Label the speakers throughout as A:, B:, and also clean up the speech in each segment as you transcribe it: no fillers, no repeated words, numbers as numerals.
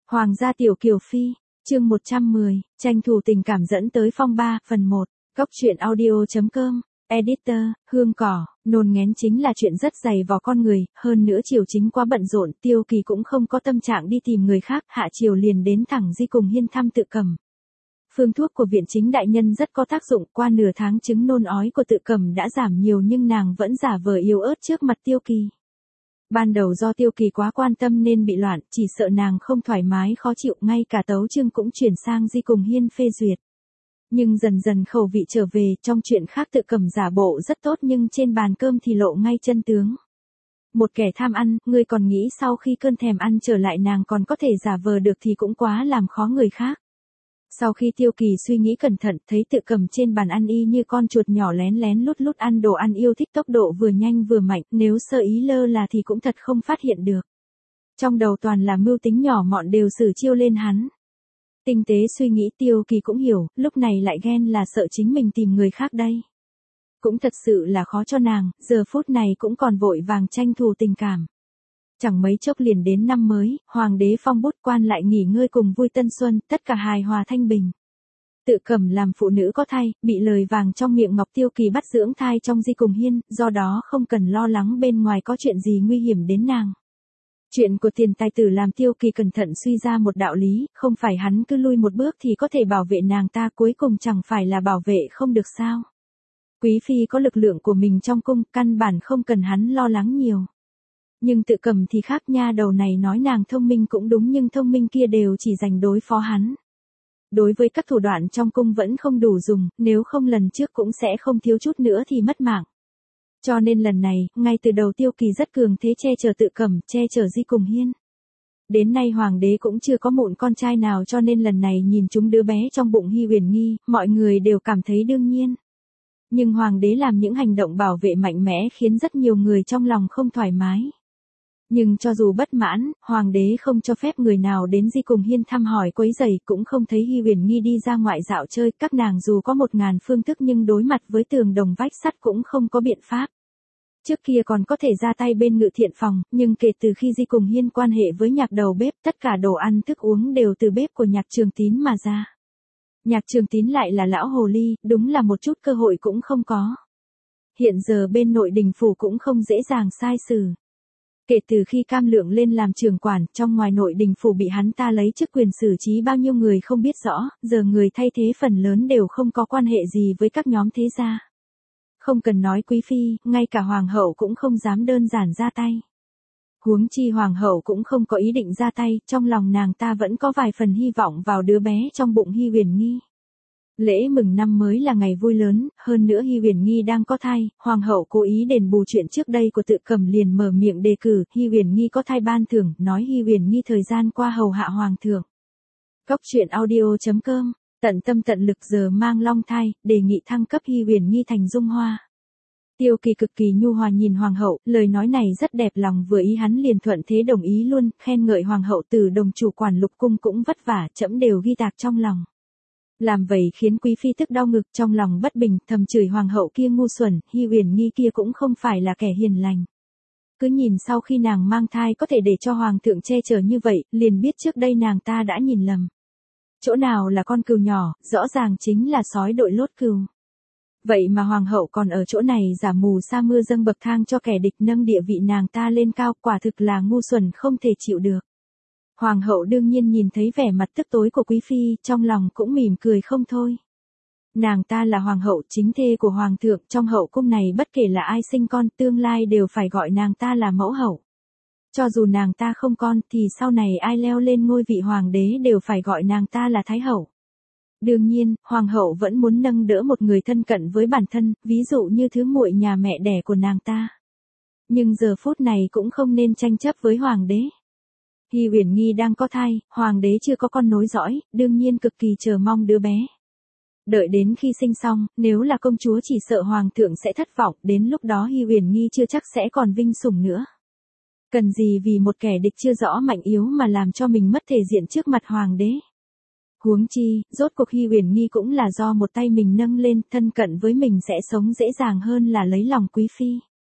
A: Hoàng gia tiểu kiều phi, chương 110, tranh thủ tình cảm dẫn tới phong ba, phần 1, góc truyện audio.com, editor, hương cỏ, nôn ngén chính là chuyện rất dày vào con người, hơn nữa Triều Chính quá bận rộn, Tiêu Kỳ cũng không có tâm trạng đi tìm người khác, hạ triều liền đến thẳng Di cùng Hiên thăm Tự Cẩm. Phương thuốc của viện chính đại nhân rất có tác dụng, qua nửa tháng chứng nôn ói của Tự Cẩm đã giảm nhiều nhưng nàng vẫn giả vờ yếu ớt trước mặt Tiêu Kỳ. Ban đầu do Tiêu Kỳ quá quan tâm nên bị loạn, chỉ sợ nàng không thoải mái khó chịu, ngay cả tấu chương cũng chuyển sang Di cùng Hiên phê duyệt. Nhưng dần dần khẩu vị trở về, trong chuyện khác Tự Cẩm giả bộ rất tốt nhưng trên bàn cơm thì lộ ngay chân tướng. Một kẻ tham ăn, ngươi còn nghĩ sau khi cơn thèm ăn trở lại nàng còn có thể giả vờ được thì cũng quá làm khó người khác. Sau khi Tiêu Kỳ suy nghĩ cẩn thận, thấy Tự Cẩm trên bàn ăn y như con chuột nhỏ lén lén lút lút ăn đồ ăn, yêu thích tốc độ vừa nhanh vừa mạnh, nếu sơ ý lơ là thì cũng thật không phát hiện được. Trong đầu toàn là mưu tính nhỏ mọn đều sử chiêu lên hắn. Tinh tế suy nghĩ Tiêu Kỳ cũng hiểu, lúc này lại ghen là sợ chính mình tìm người khác đây. Cũng thật sự là khó cho nàng, giờ phút này cũng còn vội vàng tranh thủ tình cảm. Chẳng mấy chốc liền đến năm mới, hoàng đế phong bút, quan lại nghỉ ngơi cùng vui tân xuân, tất cả hài hòa thanh bình. Tự Cẩm làm phụ nữ có thai, bị lời vàng trong miệng ngọc Tiêu Kỳ bắt dưỡng thai trong Di cùng Hiên, do đó không cần lo lắng bên ngoài có chuyện gì nguy hiểm đến nàng. Chuyện của tiền tài tử làm Tiêu Kỳ cẩn thận suy ra một đạo lý, không phải hắn cứ lui một bước thì có thể bảo vệ nàng ta, cuối cùng chẳng phải là bảo vệ không được sao. Quý phi có lực lượng của mình trong cung, căn bản không cần hắn lo lắng nhiều. Nhưng Tự Cẩm thì khác, nha đầu này nói nàng thông minh cũng đúng nhưng thông minh kia đều chỉ dành đối phó hắn. Đối với các thủ đoạn trong cung vẫn không đủ dùng, nếu không lần trước cũng sẽ không thiếu chút nữa thì mất mạng. Cho nên lần này, ngay từ đầu Tiêu Kỳ rất cường thế che chở Tự Cẩm, che chở Di cùng Hiên. Đến nay hoàng đế cũng chưa có mụn con trai nào cho nên lần này nhìn chúng đứa bé trong bụng Hy Huyền Nghi, mọi người đều cảm thấy đương nhiên. Nhưng hoàng đế làm những hành động bảo vệ mạnh mẽ khiến rất nhiều người trong lòng không thoải mái. Nhưng cho dù bất mãn, hoàng đế không cho phép người nào đến Di cùng Hiên thăm hỏi quấy rầy, cũng không thấy Hy Huyền Nghi đi ra ngoại dạo chơi, các nàng dù có 1000 phương thức nhưng đối mặt với tường đồng vách sắt cũng không có biện pháp. Trước kia còn có thể ra tay bên Ngự Thiện phòng, nhưng kể từ khi Di cùng Hiên quan hệ với Nhạc đầu bếp, tất cả đồ ăn thức uống đều từ bếp của Nhạc Trường Tín mà ra. Nhạc Trường Tín lại là lão hồ ly, đúng là một chút cơ hội cũng không có. Hiện giờ bên nội đình phủ cũng không dễ dàng sai xử. Kể từ khi Cam Lượng lên làm trưởng quản, trong ngoài nội đình phủ bị hắn ta lấy chức quyền xử trí bao nhiêu người không biết rõ, giờ người thay thế phần lớn đều không có quan hệ gì với các nhóm thế gia. Không cần nói quý phi, ngay cả hoàng hậu cũng không dám đơn giản ra tay. Huống chi hoàng hậu cũng không có ý định ra tay, trong lòng nàng ta vẫn có vài phần hy vọng vào đứa bé trong bụng Hy Huyền Nghi. Lễ mừng năm mới là ngày vui lớn, hơn nữa Hy Huyền Nghi đang có thai, hoàng hậu cố ý đền bù chuyện trước đây của Tự Cẩm liền mở miệng đề cử, Hy Huyền Nghi có thai ban thưởng, nói Hy Huyền Nghi thời gian qua hầu hạ hoàng thượng. Góc truyện audio.com, tận tâm tận lực giờ mang long thai, đề nghị thăng cấp Hy Huyền Nghi thành Dung Hoa. Tiêu Kỳ cực kỳ nhu hòa nhìn hoàng hậu, lời nói này rất đẹp lòng vừa ý hắn liền thuận thế đồng ý luôn, khen ngợi hoàng hậu từ đồng chủ quản lục cung cũng vất vả, trẫm đều ghi tạc trong lòng. Làm vậy khiến quý phi tức đau ngực, trong lòng bất bình, thầm chửi hoàng hậu kia ngu xuẩn, Hy Huyền Nghi kia cũng không phải là kẻ hiền lành. Cứ nhìn sau khi nàng mang thai có thể để cho hoàng thượng che chở như vậy, liền biết trước đây nàng ta đã nhìn lầm. Chỗ nào là con cừu nhỏ, rõ ràng chính là sói đội lốt cừu. Vậy mà hoàng hậu còn ở chỗ này giả mù sa mưa dâng bậc thang cho kẻ địch, nâng địa vị nàng ta lên cao, quả thực là ngu xuẩn không thể chịu được. Hoàng hậu đương nhiên nhìn thấy vẻ mặt tức tối của quý phi, trong lòng cũng mỉm cười không thôi. Nàng ta là hoàng hậu chính thê của hoàng thượng, trong hậu cung này bất kể là ai sinh con tương lai đều phải gọi nàng ta là mẫu hậu. Cho dù nàng ta không con thì sau này ai leo lên ngôi vị hoàng đế đều phải gọi nàng ta là thái hậu. Đương nhiên, hoàng hậu vẫn muốn nâng đỡ một người thân cận với bản thân, ví dụ như thứ muội nhà mẹ đẻ của nàng ta. Nhưng giờ phút này cũng không nên tranh chấp với hoàng đế. Hy Huyền Nghi đang có thai, hoàng đế chưa có con nối dõi, đương nhiên cực kỳ chờ mong đứa bé. Đợi đến khi sinh xong, nếu là công chúa chỉ sợ hoàng thượng sẽ thất vọng, đến lúc đó Hy Huyền Nghi chưa chắc sẽ còn vinh sủng nữa. Cần gì vì một kẻ địch chưa rõ mạnh yếu mà làm cho mình mất thể diện trước mặt hoàng đế. Huống chi, rốt cuộc Hy Huyền Nghi cũng là do một tay mình nâng lên, thân cận với mình sẽ sống dễ dàng hơn là lấy lòng quý phi.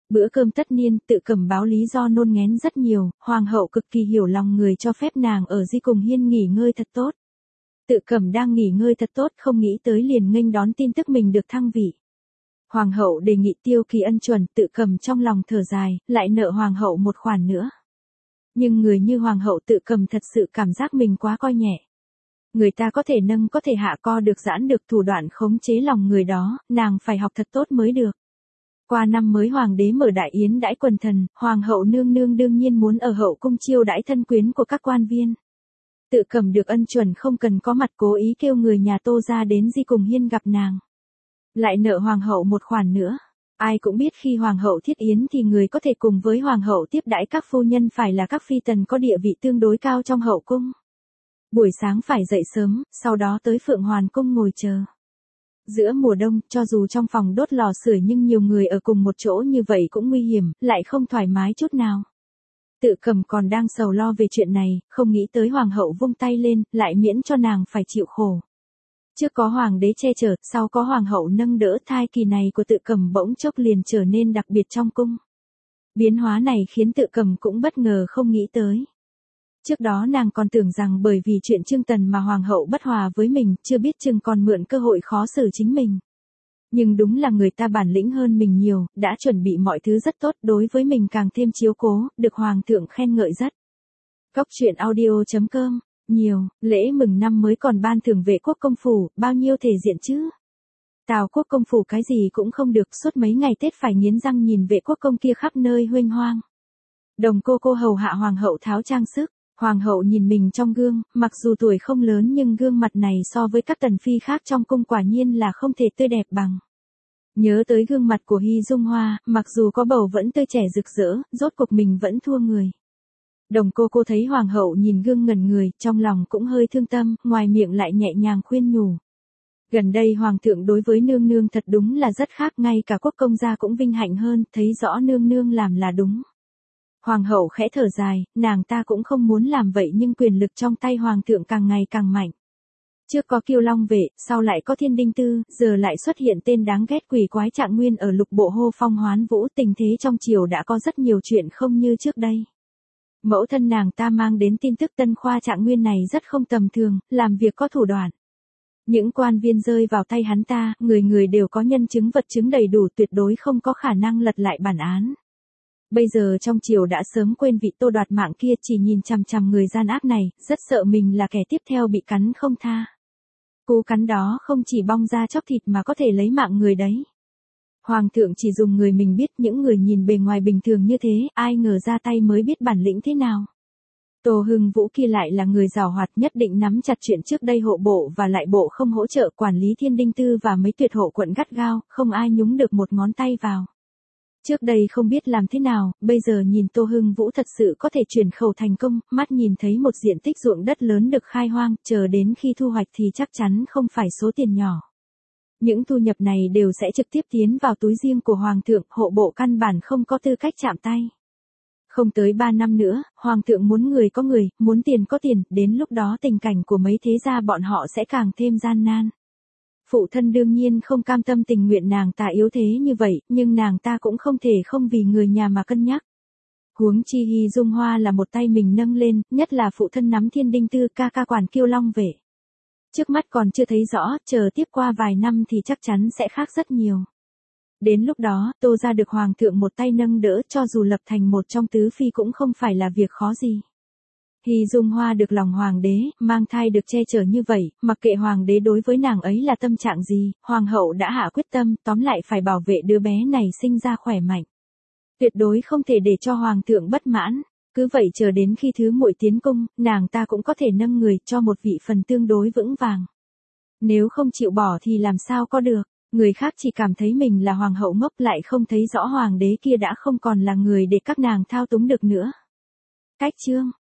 A: Bữa cơm tất niên, Tự Cẩm báo lý do nôn ngén rất nhiều, hoàng hậu cực kỳ hiểu lòng người cho phép nàng ở Di Cùng Hiên nghỉ ngơi thật tốt. Tự Cẩm đang nghỉ ngơi thật tốt không nghĩ tới liền nghênh đón tin tức mình được thăng vị. Hoàng hậu đề nghị Tiêu Kỳ ân chuẩn, Tự Cẩm trong lòng thở dài, lại nợ hoàng hậu một khoản nữa. Nhưng người như hoàng hậu Tự Cẩm thật sự cảm giác mình quá coi nhẹ. Người ta có thể nâng có thể hạ co được giãn được thủ đoạn khống chế lòng người đó, nàng phải học thật tốt mới được. Qua năm mới hoàng đế mở đại yến đãi quần thần, hoàng hậu nương nương đương nhiên muốn ở hậu cung chiêu đãi thân quyến của các quan viên. Tự Cẩm được ân chuẩn không cần có mặt cố ý kêu người nhà Tô ra đến Di Cùng Hiên gặp nàng. Lại nợ hoàng hậu một khoản nữa. Ai cũng biết khi hoàng hậu thiết yến thì người có thể cùng với hoàng hậu tiếp đãi các phu nhân phải là các phi tần có địa vị tương đối cao trong hậu cung. Buổi sáng phải dậy sớm, sau đó tới Phượng Hoàn cung ngồi chờ. Giữa mùa đông, cho dù trong phòng đốt lò sưởi nhưng nhiều người ở cùng một chỗ như vậy cũng nguy hiểm, lại không thoải mái chút nào. Tự Cẩm còn đang sầu lo về chuyện này, không nghĩ tới hoàng hậu vung tay lên, lại miễn cho nàng phải chịu khổ. Trước có hoàng đế che chở, sau có hoàng hậu nâng đỡ, thai kỳ này của Tự Cẩm bỗng chốc liền trở nên đặc biệt trong cung. Biến hóa này khiến Tự Cẩm cũng bất ngờ không nghĩ tới. Trước đó nàng còn tưởng rằng bởi vì chuyện Trương Tần mà hoàng hậu bất hòa với mình, chưa biết chừng còn mượn cơ hội khó xử chính mình. Nhưng đúng là người ta bản lĩnh hơn mình nhiều, đã chuẩn bị mọi thứ rất tốt, đối với mình càng thêm chiếu cố, được hoàng thượng khen ngợi rất. Góc truyện audio.com, nhiều, lễ mừng năm mới còn ban thưởng Vệ Quốc công phủ, bao nhiêu thể diện chứ? Tào Quốc công phủ cái gì cũng không được, suốt mấy ngày Tết phải nghiến răng nhìn Vệ Quốc công kia khắp nơi huênh hoang. Đồng cô hầu hạ hoàng hậu tháo trang sức. Hoàng hậu nhìn mình trong gương, mặc dù tuổi không lớn nhưng gương mặt này so với các tần phi khác trong cung quả nhiên là không thể tươi đẹp bằng. Nhớ tới gương mặt của Hy Dung Hoa, mặc dù có bầu vẫn tươi trẻ rực rỡ, rốt cuộc mình vẫn thua người. Đồng cô thấy hoàng hậu nhìn gương ngẩn người, trong lòng cũng hơi thương tâm, ngoài miệng lại nhẹ nhàng khuyên nhủ. Gần đây hoàng thượng đối với nương nương thật đúng là rất khác, ngay cả quốc công gia cũng vinh hạnh hơn, thấy rõ nương nương làm là đúng. Hoàng hậu khẽ thở dài, nàng ta cũng không muốn làm vậy nhưng quyền lực trong tay hoàng thượng càng ngày càng mạnh. Trước có Kiêu Long Vệ, sau lại có Thiên Đinh Tư, giờ lại xuất hiện tên đáng ghét quỷ quái Trạng Nguyên ở Lục Bộ hô phong hoán vũ, tình thế trong triều đã có rất nhiều chuyện không như trước đây. Mẫu thân nàng ta mang đến tin tức tân khoa Trạng Nguyên này rất không tầm thường, làm việc có thủ đoạn. Những quan viên rơi vào tay hắn ta, người người đều có nhân chứng vật chứng đầy đủ, tuyệt đối không có khả năng lật lại bản án. Bây giờ trong triều đã sớm quên vị Tô đoạt mạng kia, chỉ nhìn chằm chằm người gian ác này, rất sợ mình là kẻ tiếp theo bị cắn không tha. Cú cắn đó không chỉ bong ra chóc thịt mà có thể lấy mạng người đấy. Hoàng thượng chỉ dùng người mình biết, những người nhìn bề ngoài bình thường như thế, ai ngờ ra tay mới biết bản lĩnh thế nào. Tô Hưng Vũ kia lại là người giàu hoạt, nhất định nắm chặt chuyện trước đây hộ bộ và lại bộ không hỗ trợ quản lý Thiên Đinh Tư và mấy tuyệt hộ quận gắt gao, không ai nhúng được một ngón tay vào. Trước đây không biết làm thế nào, bây giờ nhìn Tô Hưng Vũ thật sự có thể chuyển khẩu thành công, mắt nhìn thấy một diện tích ruộng đất lớn được khai hoang, chờ đến khi thu hoạch thì chắc chắn không phải số tiền nhỏ. Những thu nhập này đều sẽ trực tiếp tiến vào túi riêng của Hoàng thượng, hộ bộ căn bản không có tư cách chạm tay. Không tới 3 năm nữa, Hoàng thượng muốn người có người, muốn tiền có tiền, đến lúc đó tình cảnh của mấy thế gia bọn họ sẽ càng thêm gian nan. Phụ thân đương nhiên không cam tâm tình nguyện nàng ta yếu thế như vậy, nhưng nàng ta cũng không thể không vì người nhà mà cân nhắc. Huống chi Hy Dung Hoa là một tay mình nâng lên, nhất là phụ thân nắm Thiên Đinh Tư, ca quản Kiêu Long Vệ. Trước mắt còn chưa thấy rõ, chờ tiếp qua vài năm thì chắc chắn sẽ khác rất nhiều. Đến lúc đó, Tô ra được Hoàng thượng một tay nâng đỡ, cho dù lập thành một trong tứ phi cũng không phải là việc khó gì. Hy Dung Hoa được lòng hoàng đế, mang thai được che chở như vậy, mặc kệ hoàng đế đối với nàng ấy là tâm trạng gì, hoàng hậu đã hạ quyết tâm, tóm lại phải bảo vệ đứa bé này sinh ra khỏe mạnh. Tuyệt đối không thể để cho hoàng thượng bất mãn, cứ vậy chờ đến khi thứ muội tiến cung, nàng ta cũng có thể nâng người cho một vị phần tương đối vững vàng. Nếu không chịu bỏ thì làm sao có được, người khác chỉ cảm thấy mình là hoàng hậu ngốc, lại không thấy rõ hoàng đế kia đã không còn là người để các nàng thao túng được nữa. Cách chương